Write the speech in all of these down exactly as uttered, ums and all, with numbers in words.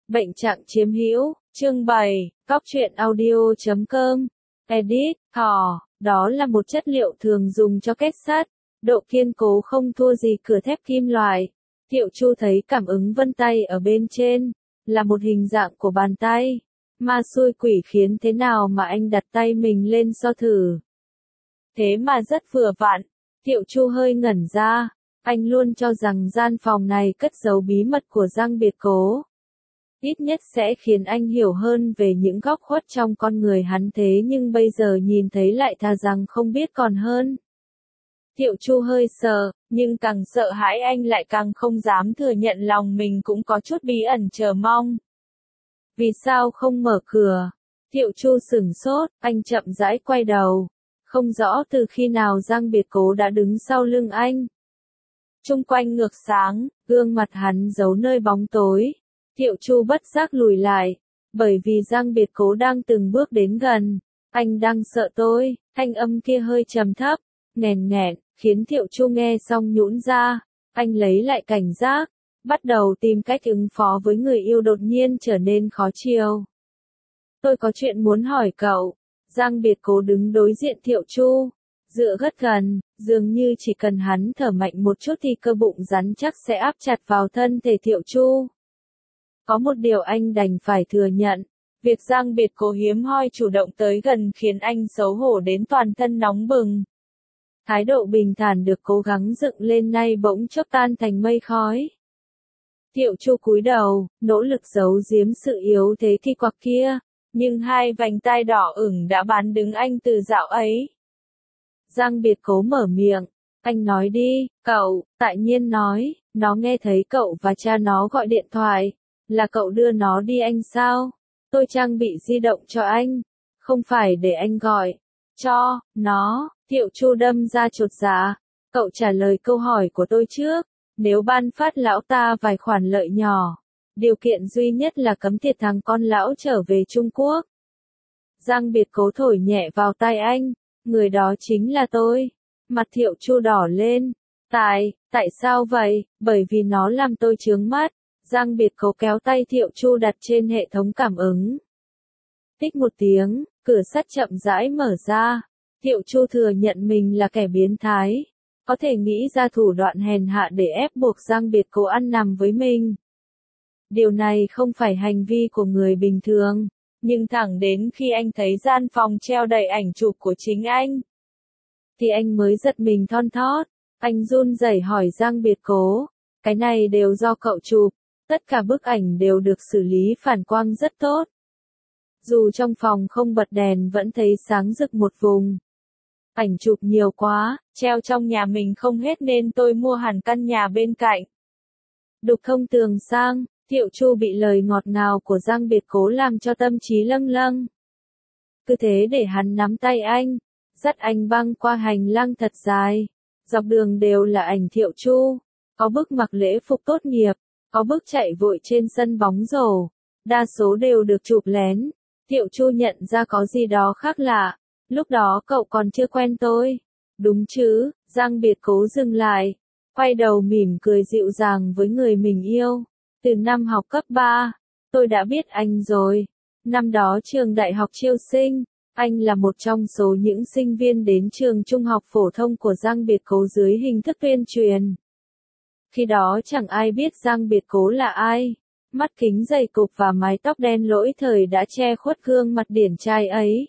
Bệnh trạng chiếm hữu, chương bảy, cóc truyện audio chấm com, edit, thỏ, đó là một chất liệu thường dùng cho kết sắt, độ kiên cố không thua gì cửa thép kim loại. Thiệu Chu thấy cảm ứng vân tay ở bên trên, là một hình dạng của bàn tay. Ma xui quỷ khiến thế nào mà anh đặt tay mình lên so thử. Thế mà rất vừa vặn, Thiệu Chu hơi ngẩn ra, anh luôn cho rằng gian phòng này cất giấu bí mật của Giang Biệt Cố. Ít nhất sẽ khiến anh hiểu hơn về những góc khuất trong con người hắn, thế nhưng bây giờ nhìn thấy lại thà rằng không biết còn hơn. Thiệu Chu hơi sợ, nhưng càng sợ hãi anh lại càng không dám thừa nhận lòng mình cũng có chút bí ẩn chờ mong. Vì sao không mở cửa? Thiệu Chu sửng sốt, anh chậm rãi quay đầu. Không rõ từ khi nào Giang Biệt Cố đã đứng sau lưng anh. Chung quanh ngược sáng, gương mặt hắn giấu nơi bóng tối. Thiệu Chu bất giác lùi lại, bởi vì Giang Biệt Cố đang từng bước đến gần. Anh đang sợ tôi, thanh âm kia hơi trầm thấp, nghèn nghẹn, khiến Thiệu Chu nghe xong nhũn ra. Anh lấy lại cảnh giác, bắt đầu tìm cách ứng phó với người yêu đột nhiên trở nên khó chiều. Tôi có chuyện muốn hỏi cậu. Giang Biệt Cố đứng đối diện Thiệu Chu, dựa rất gần, dường như chỉ cần hắn thở mạnh một chút thì cơ bụng rắn chắc sẽ áp chặt vào thân thể Thiệu Chu. Có một điều anh đành phải thừa nhận, việc Giang Biệt Cố hiếm hoi chủ động tới gần khiến anh xấu hổ đến toàn thân nóng bừng. Thái độ bình thản được cố gắng dựng lên nay bỗng chốc tan thành mây khói. Thiệu Chu cúi đầu, nỗ lực giấu giếm sự yếu thế kỳ quặc kia, nhưng hai vành tai đỏ ửng đã bán đứng anh từ dạo ấy. Giang Biệt Cố mở miệng, anh nói đi, cậu, tại nhiên nói, nó nghe thấy cậu và cha nó gọi điện thoại, là cậu đưa nó đi anh sao? Tôi trang bị di động cho anh, không phải để anh gọi, cho, nó. Thiệu Chu đâm ra chột dạ, cậu trả lời câu hỏi của tôi trước, nếu ban phát lão ta vài khoản lợi nhỏ, điều kiện duy nhất là cấm tiệt thằng con lão trở về Trung Quốc. Giang Biệt Cố thổi nhẹ vào tai anh, người đó chính là tôi. Mặt Thiệu Chu đỏ lên, tại, tại sao vậy? Bởi vì nó làm tôi chướng mắt. Giang Biệt Cố kéo tay Thiệu Chu đặt trên hệ thống cảm ứng. Tích một tiếng, cửa sắt chậm rãi mở ra. Thiệu Chu thừa nhận mình là kẻ biến thái, có thể nghĩ ra thủ đoạn hèn hạ để ép buộc Giang Biệt Cố ăn nằm với mình. Điều này không phải hành vi của người bình thường, nhưng thẳng đến khi anh thấy gian phòng treo đầy ảnh chụp của chính anh, thì anh mới giật mình thon thót. Anh run rẩy hỏi Giang Biệt Cố, cái này đều do cậu chụp, tất cả bức ảnh đều được xử lý phản quang rất tốt. Dù trong phòng không bật đèn vẫn thấy sáng rực một vùng. Ảnh chụp nhiều quá, treo trong nhà mình không hết nên tôi mua hẳn căn nhà bên cạnh. Đục thông tường sang, Thiệu Chu bị lời ngọt ngào của Giang Biệt Cố làm cho tâm trí lâng lâng. Cứ thế để hắn nắm tay anh, dắt anh băng qua hành lang thật dài. Dọc đường đều là ảnh Thiệu Chu, có bức mặc lễ phục tốt nghiệp, có bức chạy vội trên sân bóng rổ, đa số đều được chụp lén. Thiệu Chu nhận ra có gì đó khác lạ. Lúc đó cậu còn chưa quen tôi. Đúng chứ? Giang Biệt Cố dừng lại, quay đầu mỉm cười dịu dàng với người mình yêu. Từ năm học cấp ba, tôi đã biết anh rồi. Năm đó trường đại học chiêu sinh, anh là một trong số những sinh viên đến trường trung học phổ thông của Giang Biệt Cố dưới hình thức tuyên truyền. Khi đó chẳng ai biết Giang Biệt Cố là ai. Mắt kính dày cụp và mái tóc đen lỗi thời đã che khuất gương mặt điển trai ấy.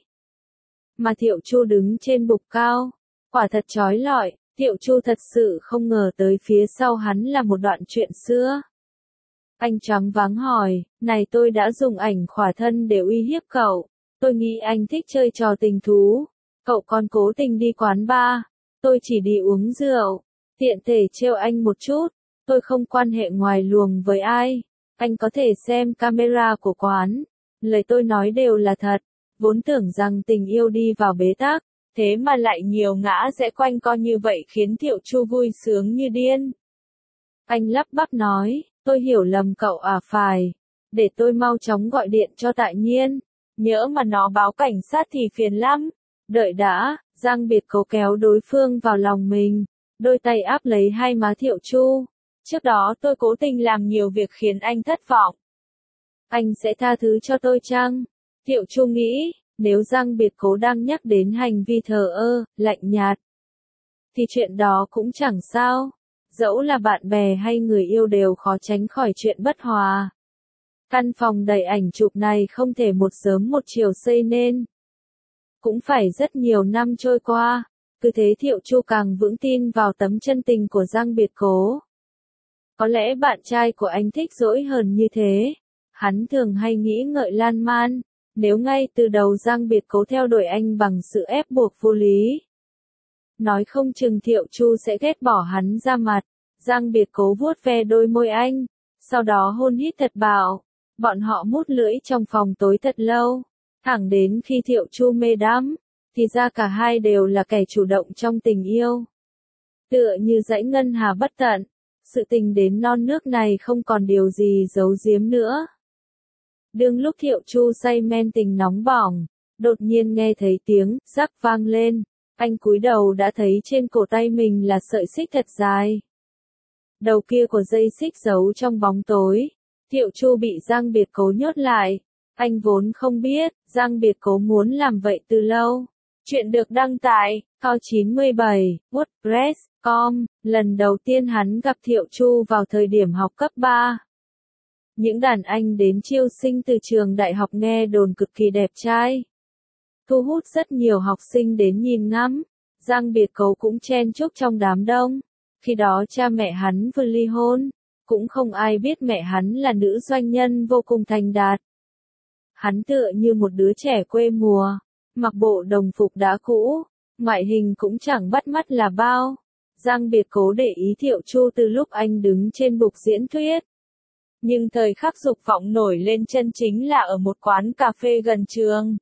Mà Thiệu Chu đứng trên bục cao, quả thật chói lọi. Thiệu Chu thật sự không ngờ tới phía sau hắn là một đoạn chuyện xưa. Anh choáng váng hỏi, này tôi đã dùng ảnh khỏa thân để uy hiếp cậu, tôi nghĩ anh thích chơi trò tình thú, cậu còn cố tình đi quán bar, tôi chỉ đi uống rượu, tiện thể trêu anh một chút, tôi không quan hệ ngoài luồng với ai, anh có thể xem camera của quán, lời tôi nói đều là thật. Vốn tưởng rằng tình yêu đi vào bế tắc, thế mà lại nhiều ngã rẽ quanh co như vậy khiến Thiệu Chu vui sướng như điên. Anh lắp bắp nói, tôi hiểu lầm cậu à phải, để tôi mau chóng gọi điện cho Tại Nhiên, nhỡ mà nó báo cảnh sát thì phiền lắm. Đợi đã, Giang Biệt Cố kéo đối phương vào lòng mình, đôi tay áp lấy hai má Thiệu Chu. Trước đó tôi cố tình làm nhiều việc khiến anh thất vọng. Anh sẽ tha thứ cho tôi chăng? Thiệu Chu nghĩ, nếu Giang Biệt Cố đang nhắc đến hành vi thờ ơ, lạnh nhạt, thì chuyện đó cũng chẳng sao. Dẫu là bạn bè hay người yêu đều khó tránh khỏi chuyện bất hòa. Căn phòng đầy ảnh chụp này không thể một sớm một chiều xây nên. Cũng phải rất nhiều năm trôi qua. Cứ thế Thiệu Chu càng vững tin vào tấm chân tình của Giang Biệt Cố. Có lẽ bạn trai của anh thích dỗi hờn như thế. Hắn thường hay nghĩ ngợi lan man. Nếu ngay từ đầu Giang Biệt Cố theo đuổi anh bằng sự ép buộc vô lý, nói không chừng Thiệu Chu sẽ ghét bỏ hắn ra mặt. Giang Biệt Cố vuốt ve đôi môi anh, sau đó hôn hít thật bạo. Bọn họ mút lưỡi trong phòng tối thật lâu, thẳng đến khi Thiệu Chu mê đắm, thì ra cả hai đều là kẻ chủ động trong tình yêu. Tựa như dãy ngân hà bất tận, sự tình đến non nước này không còn điều gì giấu giếm nữa. Đương lúc Thiệu Chu say men tình nóng bỏng, đột nhiên nghe thấy tiếng rắc vang lên, anh cúi đầu đã thấy trên cổ tay mình là sợi xích thật dài. Đầu kia của dây xích giấu trong bóng tối. Thiệu Chu bị Giang Biệt Cố nhốt lại. Anh vốn không biết, Giang Biệt Cố muốn làm vậy từ lâu. Chuyện được đăng tại Cao chín mươi bảy, WordPress chấm com. Lần đầu tiên hắn gặp Thiệu Chu vào thời điểm học cấp ba. Những đàn anh đến chiêu sinh từ trường đại học nghe đồn cực kỳ đẹp trai, thu hút rất nhiều học sinh đến nhìn ngắm. Giang Biệt Cố cũng chen chúc trong đám đông. Khi đó cha mẹ hắn vừa ly hôn, cũng không ai biết mẹ hắn là nữ doanh nhân vô cùng thành đạt. Hắn tựa như một đứa trẻ quê mùa, mặc bộ đồng phục đã cũ, ngoại hình cũng chẳng bắt mắt là bao. Giang Biệt Cố để ý Thiệu Chu từ lúc anh đứng trên bục diễn thuyết. Nhưng thời khắc dục vọng nổi lên chân chính là ở một quán cà phê gần trường.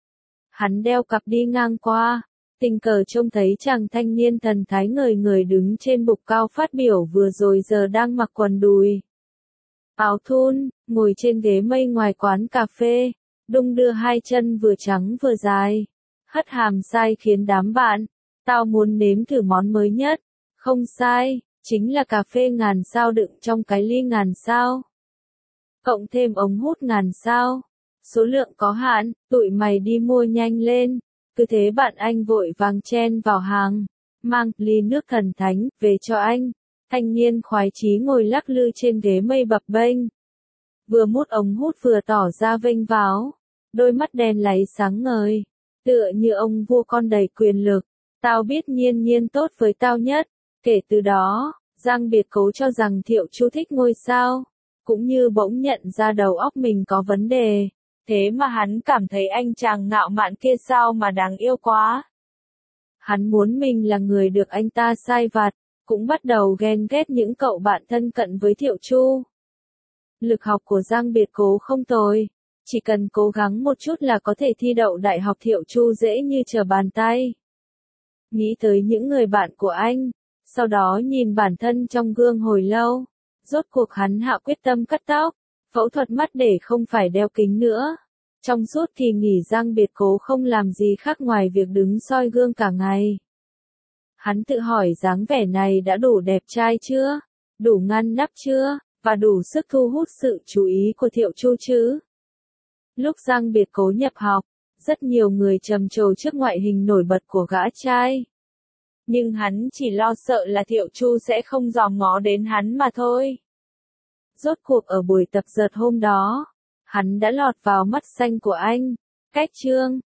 Hắn đeo cặp đi ngang qua, tình cờ trông thấy chàng thanh niên thần thái ngời ngời đứng trên bục cao phát biểu vừa rồi giờ đang mặc quần đùi áo thun, ngồi trên ghế mây ngoài quán cà phê, đung đưa hai chân vừa trắng vừa dài, hất hàm sai khiến đám bạn, tao muốn nếm thử món mới nhất. Không sai, chính là cà phê ngàn sao đựng trong cái ly ngàn sao, cộng thêm ống hút ngàn sao. Số lượng có hạn, tụi mày đi mua nhanh lên. Cứ thế bạn anh vội vàng chen vào hàng, mang ly nước thần thánh về cho anh. Thanh niên khoái chí ngồi lắc lư trên ghế mây bập bênh, vừa mút ống hút vừa tỏ ra vênh váo, đôi mắt đen láy sáng ngời, tựa như ông vua con đầy quyền lực. Tao biết Nhiên Nhiên tốt với tao nhất. Kể từ đó, Giang Biệt Cố cho rằng Thiệu Chu thích ngôi sao, cũng như bỗng nhận ra đầu óc mình có vấn đề. Thế mà hắn cảm thấy anh chàng ngạo mạn kia sao mà đáng yêu quá. Hắn muốn mình là người được anh ta sai vặt, cũng bắt đầu ghen ghét những cậu bạn thân cận với Thiệu Chu. Lực học của Giang Biệt Cố không tồi, chỉ cần cố gắng một chút là có thể thi đậu đại học. Thiệu Chu dễ như trở bàn tay. Nghĩ tới những người bạn của anh, sau đó nhìn bản thân trong gương hồi lâu, rốt cuộc hắn hạ quyết tâm cắt tóc, phẫu thuật mắt để không phải đeo kính nữa. Trong suốt kỳ nghỉ Giang Biệt Cố không làm gì khác ngoài việc đứng soi gương cả ngày. Hắn tự hỏi dáng vẻ này đã đủ đẹp trai chưa, đủ ngăn nắp chưa, và đủ sức thu hút sự chú ý của Thiệu Chu chứ. Lúc Giang Biệt Cố nhập học, rất nhiều người trầm trồ trước ngoại hình nổi bật của gã trai. Nhưng hắn chỉ lo sợ là Thiệu Chu sẽ không dòm ngó đến hắn mà thôi. Rốt cuộc ở buổi tập dượt hôm đó, hắn đã lọt vào mắt xanh của anh. Cách chương